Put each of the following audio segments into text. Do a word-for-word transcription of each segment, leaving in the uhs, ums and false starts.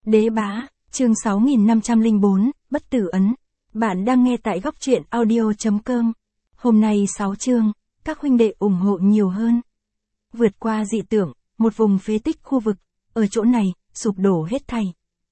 Đế bá, chương sáu nghìn năm trăm lẻ bốn, bất tử ấn. Bạn đang nghe tại góc truyện audio chấm com. Hôm nay sáu chương, các huynh đệ ủng hộ nhiều hơn. Vượt qua dị tưởng, một vùng phế tích khu vực, ở chỗ này, sụp đổ hết thảy.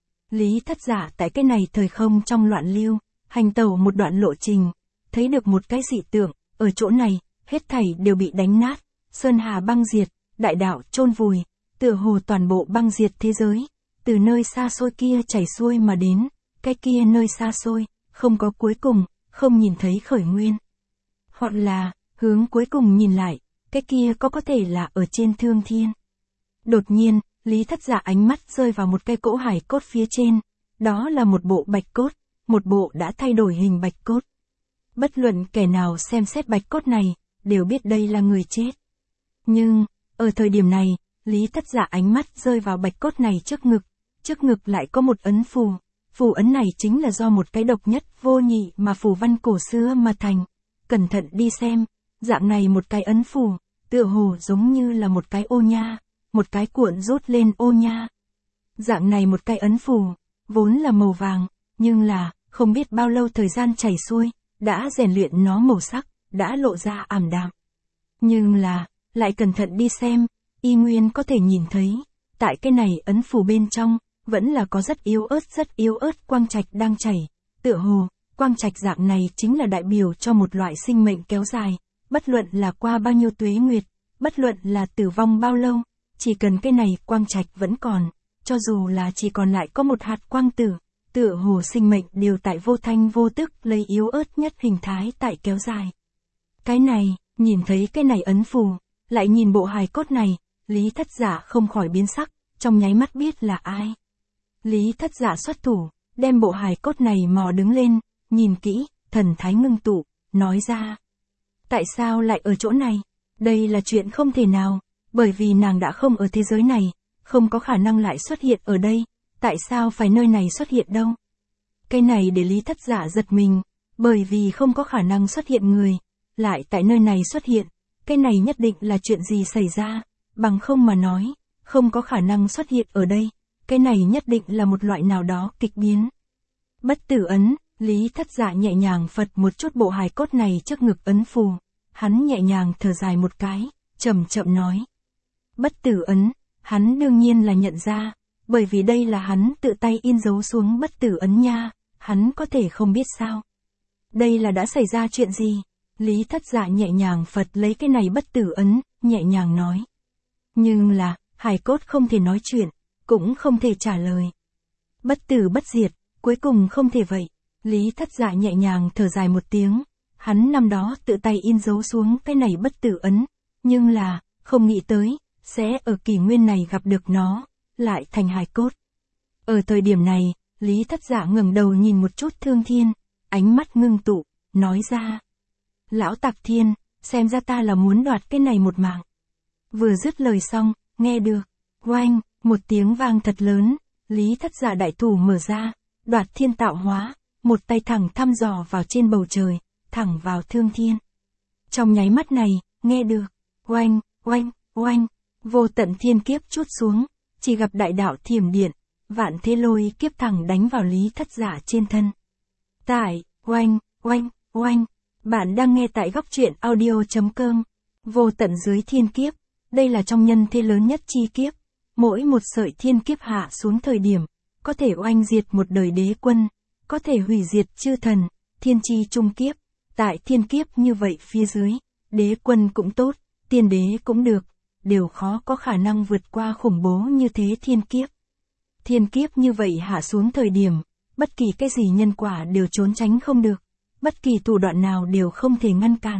Lý Thất Giả tại cái này thời không trong loạn lưu, hành tẩu một đoạn lộ trình, thấy được một cái dị tượng, ở chỗ này, hết thảy đều bị đánh nát, sơn hà băng diệt, đại đạo chôn vùi, tựa hồ toàn bộ băng diệt thế giới, từ nơi xa xôi kia chảy xuôi mà đến, cái kia nơi xa xôi, không có cuối cùng, không nhìn thấy khởi nguyên. Hoặc là, hướng cuối cùng nhìn lại, cái kia có có thể là ở trên thương thiên. Đột nhiên, Lý Thất Giả ánh mắt rơi vào một cái cỗ hài cốt phía trên, đó là một bộ bạch cốt, một bộ đã thay đổi hình bạch cốt. Bất luận kẻ nào xem xét bạch cốt này, đều biết đây là người chết. Nhưng, ở thời điểm này, Lý Thất Giả ánh mắt rơi vào bạch cốt này trước ngực, trước ngực lại có một ấn phù, phù ấn này chính là do một cái độc nhất vô nhị mà phù văn cổ xưa mà thành. Cẩn thận đi xem, dạng này một cái ấn phù, tựa hồ giống như là một cái ô nha, một cái cuộn rút lên ô nha. Dạng này một cái ấn phù, vốn là màu vàng, nhưng là, không biết bao lâu thời gian chảy xuôi, đã rèn luyện nó màu sắc, đã lộ ra ảm đạm. Nhưng là, lại cẩn thận đi xem, y nguyên có thể nhìn thấy, tại cái này ấn phù bên trong, vẫn là có rất yếu ớt rất yếu ớt quang trạch đang chảy, tựa hồ, quang trạch dạng này chính là đại biểu cho một loại sinh mệnh kéo dài, bất luận là qua bao nhiêu tuế nguyệt, bất luận là tử vong bao lâu, chỉ cần cái này quang trạch vẫn còn, cho dù là chỉ còn lại có một hạt quang tử, tựa hồ sinh mệnh đều tại vô thanh vô tức lấy yếu ớt nhất hình thái tại kéo dài. Cái này, nhìn thấy cái này ấn phù, lại nhìn bộ hài cốt này, Lý Thất Giả không khỏi biến sắc, trong nháy mắt biết là ai. Lý Thất Giả xuất thủ, đem bộ hài cốt này mò đứng lên, nhìn kỹ, thần thái ngưng tụ, nói ra. Tại sao lại ở chỗ này? Đây là chuyện không thể nào, bởi vì nàng đã không ở thế giới này, không có khả năng lại xuất hiện ở đây, tại sao phải nơi này xuất hiện đâu? Cái này để Lý Thất Giả giật mình, bởi vì không có khả năng xuất hiện người, lại tại nơi này xuất hiện, cái này nhất định là chuyện gì xảy ra, bằng không mà nói, không có khả năng xuất hiện ở đây, cái này nhất định là một loại nào đó kịch biến. Bất tử ấn, Lý Thất Giả nhẹ nhàng phật một chút bộ hài cốt này trước ngực ấn phù, hắn nhẹ nhàng thở dài một cái, chậm chậm nói. Bất tử ấn, hắn đương nhiên là nhận ra, bởi vì đây là hắn tự tay in dấu xuống bất tử ấn nha, hắn có thể không biết sao. Đây là đã xảy ra chuyện gì? Lý Thất Giả nhẹ nhàng phật lấy cái này bất tử ấn, nhẹ nhàng nói. Nhưng là, hài cốt không thể nói chuyện, cũng không thể trả lời. Bất tử bất diệt, cuối cùng không thể vậy. Lý Thất Giả nhẹ nhàng thở dài một tiếng, hắn năm đó tự tay in dấu xuống cái này bất tử ấn, nhưng là, không nghĩ tới, sẽ ở kỷ nguyên này gặp được nó, lại thành hài cốt. Ở thời điểm này, Lý Thất Giả ngẩng đầu nhìn một chút Thương Thiên, ánh mắt ngưng tụ, nói ra. Lão Tạc Thiên, xem ra ta là muốn đoạt cái này một mạng. Vừa dứt lời xong, nghe được, oanh, một tiếng vang thật lớn, Lý Thất Giả đại thủ mở ra, đoạt thiên tạo hóa, một tay thẳng thăm dò vào trên bầu trời, thẳng vào Thương Thiên. Trong nháy mắt này, nghe được, oanh, oanh, oanh, vô tận thiên kiếp chút xuống, chỉ gặp đại đạo thiểm điện, vạn thế lôi kiếp thẳng đánh vào Lý Thất Giả trên thân. Tại, oanh, oanh, oanh, bạn đang nghe tại góc truyện audio chấm com, vô tận dưới thiên kiếp, đây là trong nhân thế lớn nhất chi kiếp, mỗi một sợi thiên kiếp hạ xuống thời điểm, có thể oanh diệt một đời đế quân, có thể hủy diệt chư thần, thiên chi trung kiếp, tại thiên kiếp như vậy phía dưới, đế quân cũng tốt, tiên đế cũng được, đều khó có khả năng vượt qua khủng bố như thế thiên kiếp. Thiên kiếp như vậy hạ xuống thời điểm, bất kỳ cái gì nhân quả đều trốn tránh không được, bất kỳ thủ đoạn nào đều không thể ngăn cản.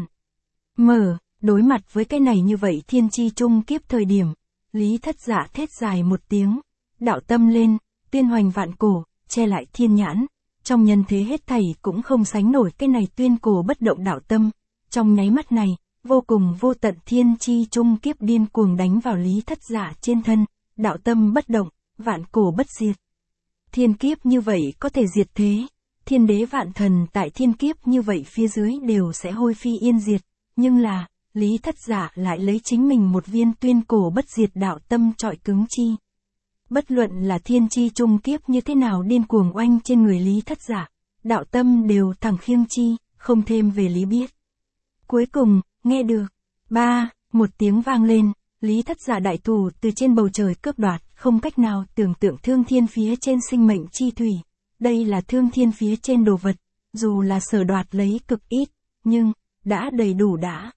Mở, đối mặt với cái này như vậy thiên chi trung kiếp thời điểm, Lý Thất Giả thét dài một tiếng, đạo tâm lên, tuyên hoành vạn cổ, che lại thiên nhãn, trong nhân thế hết thảy cũng không sánh nổi cái này tuyên cổ bất động đạo tâm, trong nháy mắt này, vô cùng vô tận thiên chi trung kiếp điên cuồng đánh vào Lý Thất Giả trên thân, đạo tâm bất động, vạn cổ bất diệt. Thiên kiếp như vậy có thể diệt thế, thiên đế vạn thần tại thiên kiếp như vậy phía dưới đều sẽ hôi phi yên diệt, nhưng là, Lý Thất Giả lại lấy chính mình một viên tuyên cổ bất diệt đạo tâm trọi cứng chi. Bất luận là thiên chi trung kiếp như thế nào điên cuồng oanh trên người Lý Thất Dạ, đạo tâm đều thẳng khiêng chi, không thêm về lý biết. Cuối cùng, nghe được. Ba, một tiếng vang lên, Lý Thất Dạ đại thủ từ trên bầu trời cướp đoạt, không cách nào tưởng tượng thương thiên phía trên sinh mệnh chi thủy. Đây là thương thiên phía trên đồ vật, dù là sở đoạt lấy cực ít, nhưng, đã đầy đủ đã.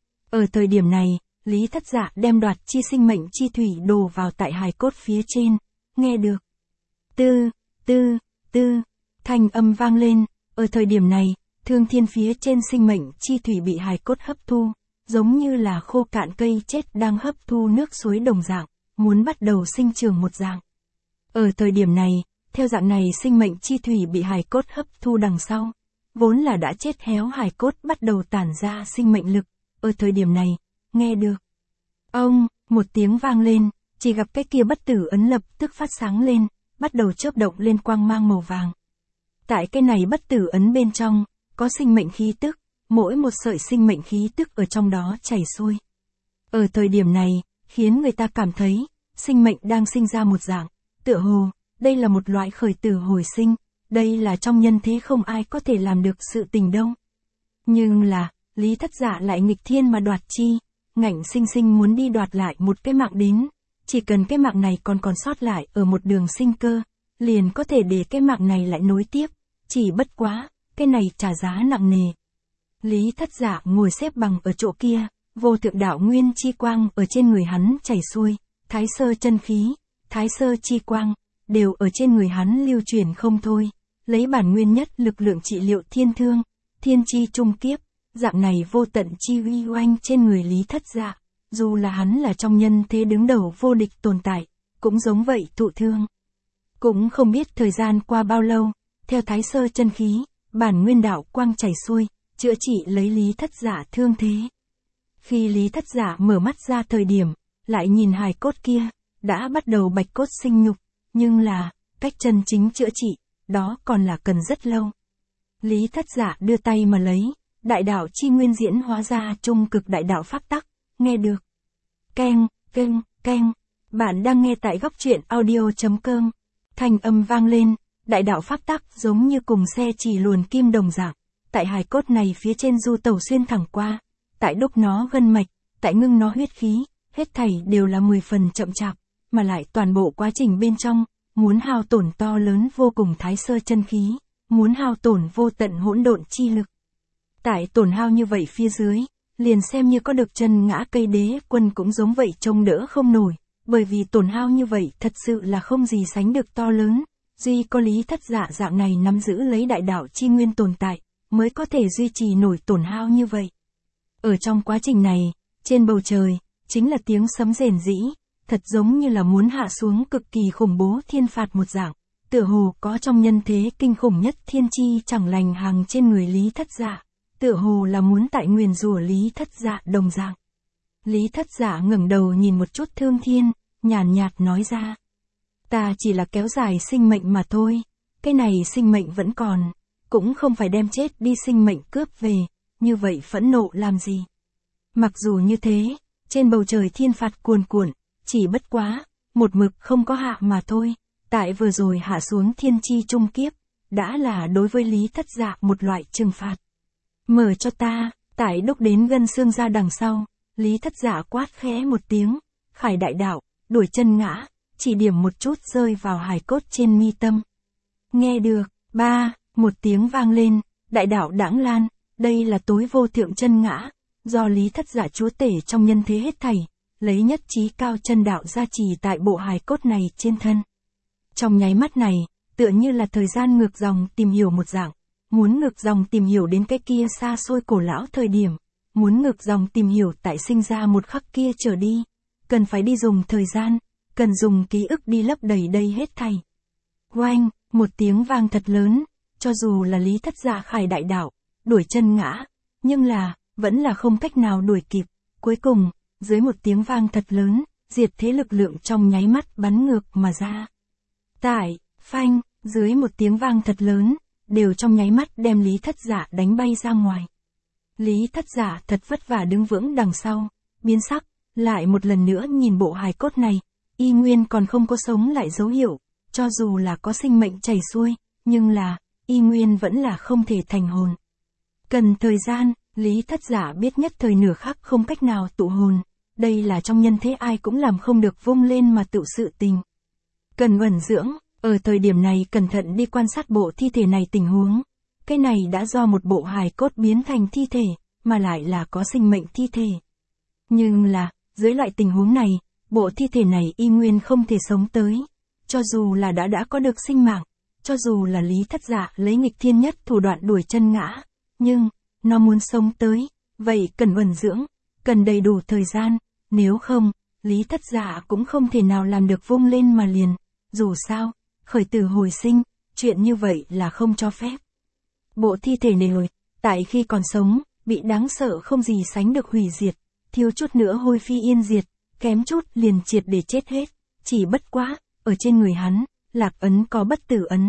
Ở thời điểm này, Lý Thất Dạ đem đoạt chi sinh mệnh chi thủy đồ vào tại hài cốt phía trên, nghe được. Tư, tư, tư, thanh âm vang lên, ở thời điểm này, thương thiên phía trên sinh mệnh chi thủy bị hài cốt hấp thu, giống như là khô cạn cây chết đang hấp thu nước suối đồng dạng, muốn bắt đầu sinh trưởng một dạng. Ở thời điểm này, theo dạng này sinh mệnh chi thủy bị hài cốt hấp thu đằng sau, vốn là đã chết héo hài cốt bắt đầu tản ra sinh mệnh lực, ở thời điểm này, nghe được. Ông, một tiếng vang lên, chỉ gặp cái kia bất tử ấn lập tức phát sáng lên, bắt đầu chớp động lên quang mang màu vàng. Tại cái này bất tử ấn bên trong, có sinh mệnh khí tức, mỗi một sợi sinh mệnh khí tức ở trong đó chảy xuôi. Ở thời điểm này, khiến người ta cảm thấy, sinh mệnh đang sinh ra một dạng, tựa hồ, đây là một loại khởi tử hồi sinh, đây là trong nhân thế không ai có thể làm được sự tình đâu. Nhưng là, Lý Thất Dạ lại nghịch thiên mà đoạt chi, ngạnh sinh sinh muốn đi đoạt lại một cái mạng đến, chỉ cần cái mạng này còn còn sót lại ở một đường sinh cơ, liền có thể để cái mạng này lại nối tiếp, chỉ bất quá, cái này trả giá nặng nề. Lý Thất Dạ ngồi xếp bằng ở chỗ kia, vô thượng đạo nguyên chi quang ở trên người hắn chảy xuôi, thái sơ chân khí, thái sơ chi quang, đều ở trên người hắn lưu truyền không thôi, lấy bản nguyên nhất lực lượng trị liệu thiên thương, thiên chi trung kiếp, dạng này vô tận chi uy oanh trên người Lý Thất Dạ, dù là hắn là trong nhân thế đứng đầu vô địch tồn tại, cũng giống vậy thụ thương. Cũng không biết thời gian qua bao lâu, theo thái sơ chân khí, bản nguyên đạo quang chảy xuôi, chữa trị lấy Lý Thất Dạ thương thế. Khi Lý Thất Dạ mở mắt ra thời điểm, lại nhìn hài cốt kia, đã bắt đầu bạch cốt sinh nhục, nhưng là, cách chân chính chữa trị, đó còn là cần rất lâu. Lý Thất Dạ đưa tay mà lấy, đại đạo chi nguyên diễn hóa ra trung cực đại đạo pháp tắc, nghe được. Keng, keng, keng, bạn đang nghe tại góc truyện audio.com, thanh âm vang lên, đại đạo pháp tắc giống như cùng xe chỉ luồn kim đồng dạng, tại hài cốt này phía trên du tẩu xuyên thẳng qua, tại đúc nó gân mạch, tại ngưng nó huyết khí, hết thảy đều là mười phần chậm chạp, mà lại toàn bộ quá trình bên trong, muốn hao tổn to lớn vô cùng thái sơ chân khí, muốn hao tổn vô tận hỗn độn chi lực. Tại tổn hao như vậy phía dưới, liền xem như có được chân ngã cây đế quân cũng giống vậy trông đỡ không nổi, bởi vì tổn hao như vậy thật sự là không gì sánh được to lớn, duy có Lý Thất Dạ dạng này nắm giữ lấy đại đạo chi nguyên tồn tại, mới có thể duy trì nổi tổn hao như vậy. Ở trong quá trình này, trên bầu trời, chính là tiếng sấm rền rĩ, thật giống như là muốn hạ xuống cực kỳ khủng bố thiên phạt một dạng, tựa hồ có trong nhân thế kinh khủng nhất thiên chi chẳng lành hàng trên người Lý Thất Dạ, tựa hồ là muốn tại nguyền rủa Lý Thất Dạ đồng dạng. Lý Thất Dạ ngẩng đầu nhìn một chút thương thiên, nhàn nhạt nói ra. Ta chỉ là kéo dài sinh mệnh mà thôi, cái này sinh mệnh vẫn còn, cũng không phải đem chết đi sinh mệnh cướp về, như vậy phẫn nộ làm gì. Mặc dù như thế, trên bầu trời thiên phạt cuồn cuộn, chỉ bất quá, một mực không có hạ mà thôi, tại vừa rồi hạ xuống thiên chi trung kiếp, đã là đối với Lý Thất Dạ một loại trừng phạt. Mở cho ta, tại đúc đến gân xương ra đằng sau, Lý Thất Dạ quát khẽ một tiếng, khải đại đạo, đuổi chân ngã, chỉ điểm một chút rơi vào hài cốt trên mi tâm. Nghe được, ba, một tiếng vang lên, đại đạo đãng lan, đây là tối vô thượng chân ngã, do Lý Thất Dạ chúa tể trong nhân thế hết thảy, lấy nhất trí cao chân đạo gia trì tại bộ hài cốt này trên thân. Trong nháy mắt này, tựa như là thời gian ngược dòng tìm hiểu một dạng, muốn ngược dòng tìm hiểu đến cái kia xa xôi cổ lão thời điểm, muốn ngược dòng tìm hiểu tại sinh ra một khắc kia trở đi, cần phải đi dùng thời gian, cần dùng ký ức đi lấp đầy đây hết thảy. Oanh, một tiếng vang thật lớn, cho dù là Lý Thất Dạ khải đại đạo, đuổi chân ngã, nhưng là, vẫn là không cách nào đuổi kịp, cuối cùng, dưới một tiếng vang thật lớn, diệt thế lực lượng trong nháy mắt bắn ngược mà ra. Tại, phanh, dưới một tiếng vang thật lớn, đều trong nháy mắt đem Lý Thất Dạ đánh bay ra ngoài. Lý Thất Dạ thật vất vả đứng vững đằng sau, biến sắc, lại một lần nữa nhìn bộ hài cốt này, y nguyên còn không có sống lại dấu hiệu, cho dù là có sinh mệnh chảy xuôi, nhưng là, y nguyên vẫn là không thể thành hồn. Cần thời gian, Lý Thất Giả biết nhất thời nửa khắc không cách nào tụ hồn, đây là trong nhân thế ai cũng làm không được vung lên mà tự sự tình. Cần ẩn dưỡng, ở thời điểm này cẩn thận đi quan sát bộ thi thể này tình huống. Cái này đã do một bộ hài cốt biến thành thi thể, mà lại là có sinh mệnh thi thể. Nhưng là, dưới loại tình huống này, bộ thi thể này y nguyên không thể sống tới. Cho dù là đã đã có được sinh mạng, cho dù là Lý Thất Giả lấy nghịch thiên nhất thủ đoạn đuổi chân ngã, nhưng, nó muốn sống tới, vậy cần ẩn dưỡng, cần đầy đủ thời gian, nếu không, Lý Thất Giả cũng không thể nào làm được vung lên mà liền. Dù sao, khởi tử hồi sinh, chuyện như vậy là không cho phép. Bộ thi thể này hồi, tại khi còn sống, bị đáng sợ không gì sánh được hủy diệt, thiếu chút nữa hôi phi yên diệt, kém chút liền triệt để chết hết, chỉ bất quá, ở trên người hắn, lạc ấn có bất tử ấn.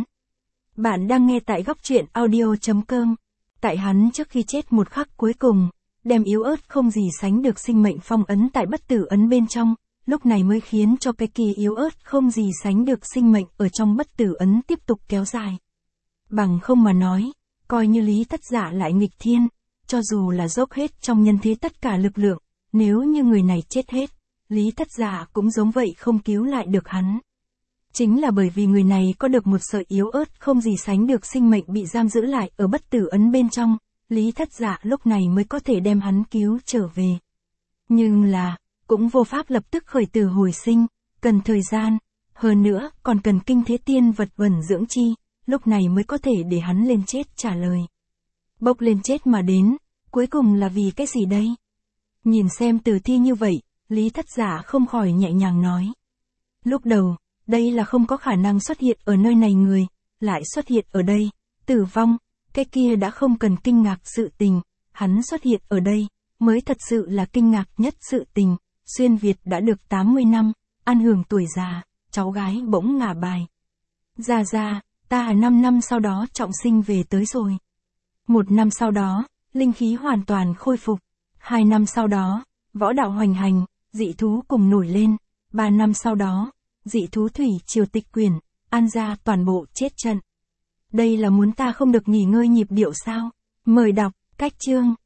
Bạn đang nghe tại góc truyện audio chấm com. Tại hắn trước khi chết một khắc cuối cùng, đem yếu ớt không gì sánh được sinh mệnh phong ấn tại bất tử ấn bên trong, lúc này mới khiến cho cái kỳ yếu ớt không gì sánh được sinh mệnh ở trong bất tử ấn tiếp tục kéo dài. Bằng không mà nói, coi như Lý Thất Giả lại nghịch thiên, cho dù là dốc hết trong nhân thế tất cả lực lượng, nếu như người này chết hết, Lý Thất Giả cũng giống vậy không cứu lại được hắn. Chính là bởi vì người này có được một sợi yếu ớt không gì sánh được sinh mệnh bị giam giữ lại ở bất tử ấn bên trong, Lý Thất Giả lúc này mới có thể đem hắn cứu trở về. Nhưng là, cũng vô pháp lập tức khởi tử hồi sinh, cần thời gian, hơn nữa còn cần kinh thế tiên vật vẩn dưỡng chi, lúc này mới có thể để hắn lên chết trả lời. Bốc lên chết mà đến, cuối cùng là vì cái gì đây? Nhìn xem tử thi như vậy, Lý Thất Giả không khỏi nhẹ nhàng nói. Lúc đầu, đây là không có khả năng xuất hiện ở nơi này người, lại xuất hiện ở đây, tử vong, cái kia đã không cần kinh ngạc sự tình, hắn xuất hiện ở đây, mới thật sự là kinh ngạc nhất sự tình. Xuyên Việt đã được tám mươi năm, ăn hưởng tuổi già, cháu gái bỗng ngả bài. Già già, ta năm năm sau đó trọng sinh về tới rồi. Một năm sau đó, linh khí hoàn toàn khôi phục. Hai năm sau đó, võ đạo hoành hành, dị thú cùng nổi lên. Ba năm sau đó, dị thú thủy triều tịch quyển, An gia toàn bộ chết trận. Đây là muốn ta không được nghỉ ngơi nhịp điệu sao? Mời đọc, cách chương.